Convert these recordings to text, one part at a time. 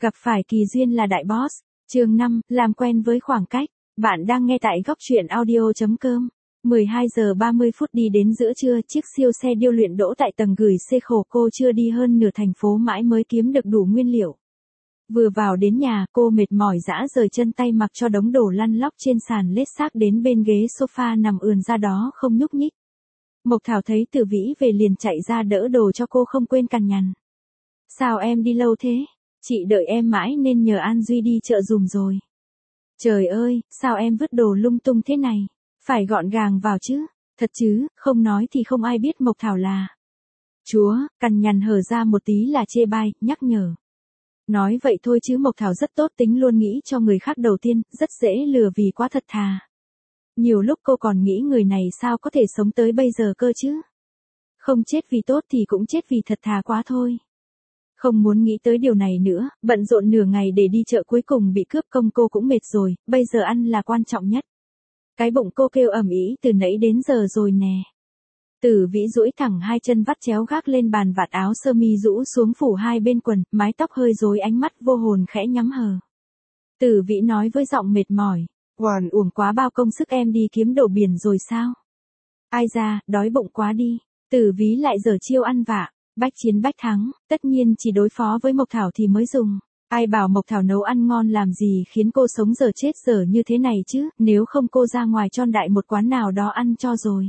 Gặp phải kỳ duyên là đại boss. Chương 5, làm quen với khoảng cách. Bạn đang nghe tại góc truyện audio.com. 12 giờ 30 phút đi đến giữa trưa, chiếc siêu xe điêu luyện đỗ tại tầng gửi xe khổ cô chưa đi hơn nửa thành phố mãi mới kiếm được đủ nguyên liệu. Vừa vào đến nhà, cô mệt mỏi dã rời chân tay mặc cho đống đồ lăn lóc trên sàn lết xác đến bên ghế sofa nằm ườn ra đó không nhúc nhích. Mộc Thảo thấy Tử Vĩ về liền chạy ra đỡ đồ cho cô không quên cằn nhằn. Sao em đi lâu thế? Chị đợi em mãi nên nhờ An Duy đi chợ giùm rồi. Trời ơi, sao em vứt đồ lung tung thế này? Phải gọn gàng vào chứ. Thật chứ, không nói thì không ai biết Mộc Thảo là. Chúa, cằn nhằn hở ra một tí là chê bai, nhắc nhở. Nói vậy thôi chứ Mộc Thảo rất tốt tính luôn nghĩ cho người khác đầu tiên, rất dễ lừa vì quá thật thà. Nhiều lúc cô còn nghĩ người này sao có thể sống tới bây giờ cơ chứ. Không chết vì tốt thì cũng chết vì thật thà quá thôi. Không muốn nghĩ tới điều này nữa, bận rộn nửa ngày để đi chợ cuối cùng bị cướp công cô cũng mệt rồi, bây giờ ăn là quan trọng nhất. Cái bụng cô kêu ầm ĩ từ nãy đến giờ rồi nè. Tử Vĩ duỗi thẳng hai chân vắt chéo gác lên bàn vạt áo sơ mi rũ xuống phủ hai bên quần, mái tóc hơi rối ánh mắt vô hồn khẽ nhắm hờ. Tử Vĩ nói với giọng mệt mỏi, oàn uổng quá bao công sức em đi kiếm đồ biển rồi sao? Ai ra, đói bụng quá đi. Tử Vĩ lại giở chiêu ăn vạ. Bách chiến bách thắng, tất nhiên chỉ đối phó với Mộc Thảo thì mới dùng. Ai bảo Mộc Thảo nấu ăn ngon làm gì khiến cô sống giờ chết giờ như thế này chứ, nếu không cô ra ngoài tròn đại một quán nào đó ăn cho rồi.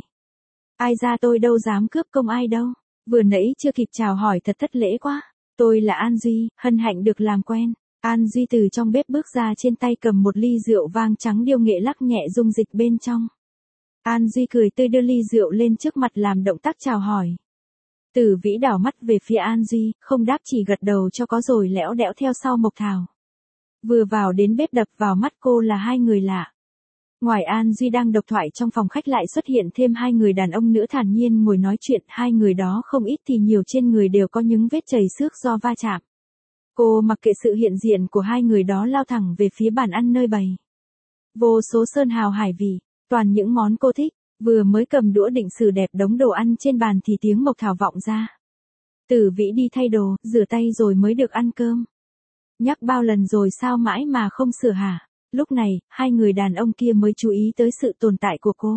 Ai ra tôi đâu dám cướp công ai đâu, vừa nãy chưa kịp chào hỏi thật thất lễ quá. Tôi là An Duy, hân hạnh được làm quen. An Duy từ trong bếp bước ra trên tay cầm một ly rượu vang trắng điêu nghệ lắc nhẹ dung dịch bên trong. An Duy cười tươi đưa ly rượu lên trước mặt làm động tác chào hỏi. Tử Vĩ đảo mắt về phía An Duy, không đáp chỉ gật đầu cho có rồi lẽo đẽo theo sau Mộc Thảo. Vừa vào đến bếp đập vào mắt cô là hai người lạ. Ngoài An Duy đang độc thoại trong phòng khách lại xuất hiện thêm hai người đàn ông nữa thản nhiên ngồi nói chuyện, hai người đó không ít thì nhiều trên người đều có những vết chảy xước do va chạm. Cô mặc kệ sự hiện diện của hai người đó lao thẳng về phía bàn ăn nơi bày. Vô số sơn hào hải vị, toàn những món cô thích. Vừa mới cầm đũa định xử đẹp đống đồ ăn trên bàn thì tiếng Mộc Thảo vọng ra. Tử Vĩ đi thay đồ, rửa tay rồi mới được ăn cơm. Nhắc bao lần rồi sao mãi mà không sửa hả? Lúc này, hai người đàn ông kia mới chú ý tới sự tồn tại của cô.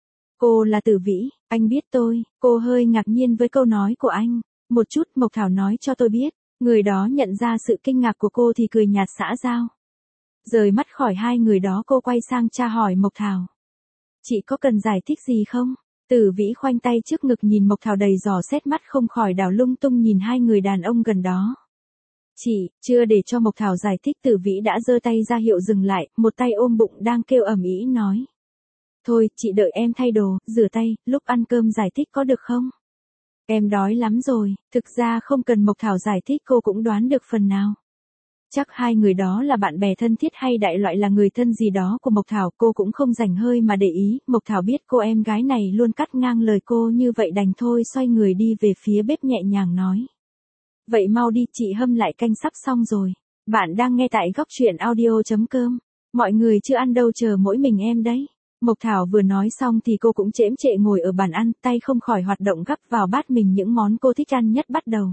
Cô là Tử Vĩ, anh biết tôi. Cô hơi ngạc nhiên với câu nói của anh. Một chút Mộc Thảo nói cho tôi biết. Người đó nhận ra sự kinh ngạc của cô thì cười nhạt xã giao. Rời mắt khỏi hai người đó cô quay sang tra hỏi Mộc Thảo. Chị có cần giải thích gì không? Tử Vĩ khoanh tay trước ngực nhìn Mộc Thảo đầy dò xét mắt không khỏi đảo lung tung nhìn hai người đàn ông gần đó. Chị, chưa để cho Mộc Thảo giải thích Tử Vĩ đã giơ tay ra hiệu dừng lại, một tay ôm bụng đang kêu ầm ĩ nói. Thôi, chị đợi em thay đồ, rửa tay, lúc ăn cơm giải thích có được không? Em đói lắm rồi, thực ra không cần Mộc Thảo giải thích cô cũng đoán được phần nào. Chắc hai người đó là bạn bè thân thiết hay đại loại là người thân gì đó của Mộc Thảo, cô cũng không rảnh hơi mà để ý. Mộc Thảo biết cô em gái này luôn cắt ngang lời cô như vậy đành thôi xoay người đi về phía bếp nhẹ nhàng nói. Vậy mau đi, chị hâm lại canh sắp xong rồi. Bạn đang nghe tại góc truyện audio.com. Mọi người chưa ăn đâu chờ mỗi mình em đấy. Mộc Thảo vừa nói xong thì cô cũng chễm chệ ngồi ở bàn ăn, tay không khỏi hoạt động gắp vào bát mình những món cô thích ăn nhất bắt đầu.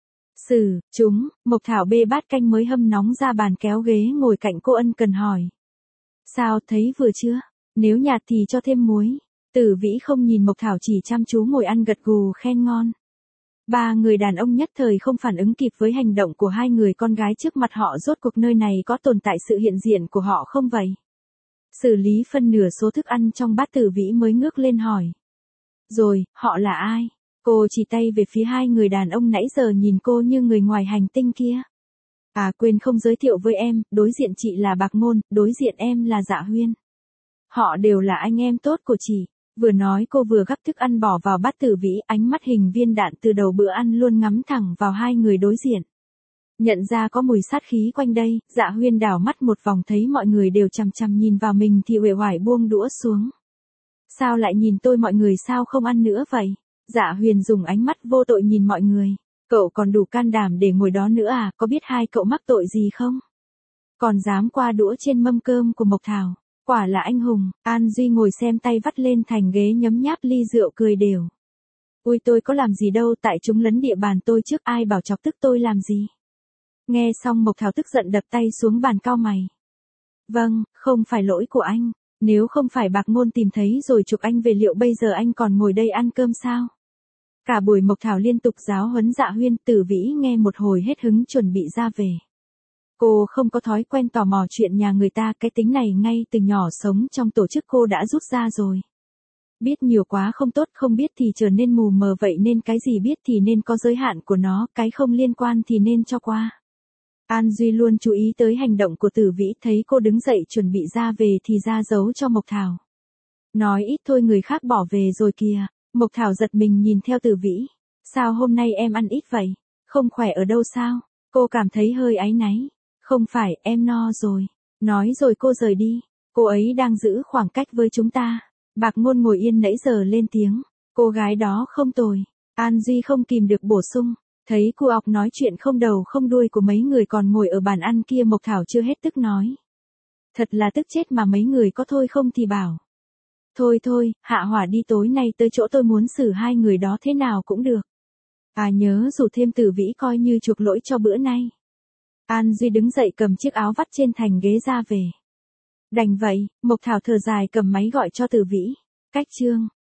Mộc Thảo bê bát canh mới hâm nóng ra bàn kéo ghế ngồi cạnh cô ân cần hỏi. Sao, thấy vừa chưa? Nếu nhạt thì cho thêm muối. Tử Vĩ không nhìn Mộc Thảo chỉ chăm chú ngồi ăn gật gù khen ngon. Ba người đàn ông nhất thời không phản ứng kịp với hành động của hai người con gái trước mặt họ, rốt cuộc nơi này có tồn tại sự hiện diện của họ không vậy? Xử lý phân nửa số thức ăn trong bát Tử Vĩ mới ngước lên hỏi. Rồi, họ là ai? Cô chỉ tay về phía hai người đàn ông nãy giờ nhìn cô như người ngoài hành tinh kia. À quên không giới thiệu với em, đối diện chị là Bạc Ngôn, đối diện em là Dạ Huyên. Họ đều là anh em tốt của chị. Vừa nói cô vừa gắp thức ăn bỏ vào bát Tử Vĩ, ánh mắt hình viên đạn từ đầu bữa ăn luôn ngắm thẳng vào hai người đối diện. Nhận ra có mùi sát khí quanh đây, Dạ Huyên đảo mắt một vòng thấy mọi người đều chằm chằm nhìn vào mình thì uể oải buông đũa xuống. Sao lại nhìn tôi, mọi người sao không ăn nữa vậy? Dạ Huyền dùng ánh mắt vô tội nhìn mọi người. Cậu còn đủ can đảm để ngồi đó nữa à, có biết hai cậu mắc tội gì không? Còn dám qua đũa trên mâm cơm của Mộc Thảo. Quả là anh hùng. An Duy ngồi xem tay vắt lên thành ghế nhấm nháp ly rượu cười đều. Ui tôi có làm gì đâu, tại chúng lấn địa bàn tôi trước, ai bảo chọc tức tôi làm gì? Nghe xong Mộc Thảo tức giận đập tay xuống bàn cau mày. Vâng, không phải lỗi của anh. Nếu không phải Bạc Ngôn tìm thấy rồi chụp anh về liệu bây giờ anh còn ngồi đây ăn cơm sao? Cả buổi Mộc Thảo liên tục giáo huấn Dạ Huyên, Tử Vĩ nghe một hồi hết hứng chuẩn bị ra về. Cô không có thói quen tò mò chuyện nhà người ta, cái tính này ngay từ nhỏ sống trong tổ chức cô đã rút ra rồi. Biết nhiều quá không tốt, không biết thì trở nên mù mờ, vậy nên cái gì biết thì nên có giới hạn của nó, cái không liên quan thì nên cho qua. An Duy luôn chú ý tới hành động của Tử Vĩ, thấy cô đứng dậy chuẩn bị ra về thì ra dấu cho Mộc Thảo. Nói ít thôi người khác bỏ về rồi kìa. Mộc Thảo giật mình nhìn theo Tử Vĩ. Sao hôm nay em ăn ít vậy? Không khỏe ở đâu sao? Cô cảm thấy hơi áy náy. Không phải, em no rồi. Nói rồi cô rời đi. Cô ấy đang giữ khoảng cách với chúng ta. Bạc Ngôn ngồi yên nãy giờ lên tiếng. Cô gái đó không tồi. An Duy không kìm được bổ sung. Thấy cô ọc nói chuyện không đầu không đuôi của mấy người còn ngồi ở bàn ăn kia, Mộc Thảo chưa hết tức nói. Thật là tức chết mà, mấy người có thôi không thì bảo. Thôi thôi, hạ hỏa đi, tối nay tới chỗ tôi muốn xử hai người đó thế nào cũng được. À nhớ rủ thêm Tử Vĩ coi như chuộc lỗi cho bữa nay. An Duy đứng dậy cầm chiếc áo vắt trên thành ghế ra về. Đành vậy, Mộc Thảo thở dài cầm máy gọi cho Tử Vĩ. Cách chương